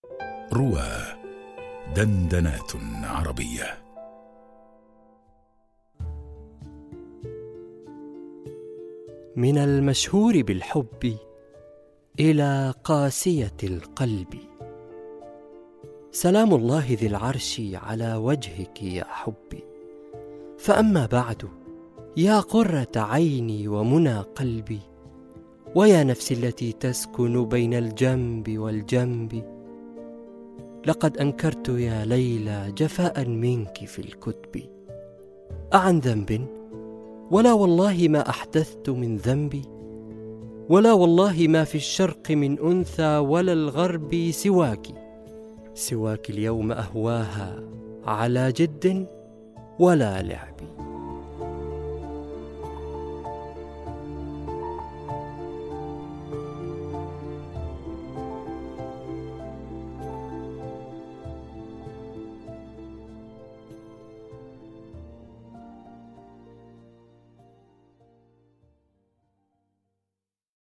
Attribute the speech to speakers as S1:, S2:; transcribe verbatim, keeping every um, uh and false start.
S1: روى دندنات عربية.
S2: من المشهور بالحب إلى قاسية القلب، سلام الله ذي العرش على وجهك يا حبي. فأما بعد، يا قرة عيني ومنى قلبي، ويا نفسي التي تسكن بين الجنب والجنب، لقد أنكرت يا ليلى جفاء منك في الكتب. أعن ذنب؟ ولا والله ما أحدثت من ذنبي، ولا والله ما في الشرق من أنثى ولا الغرب سواك. سواك اليوم أهواها على جد ولا لعب.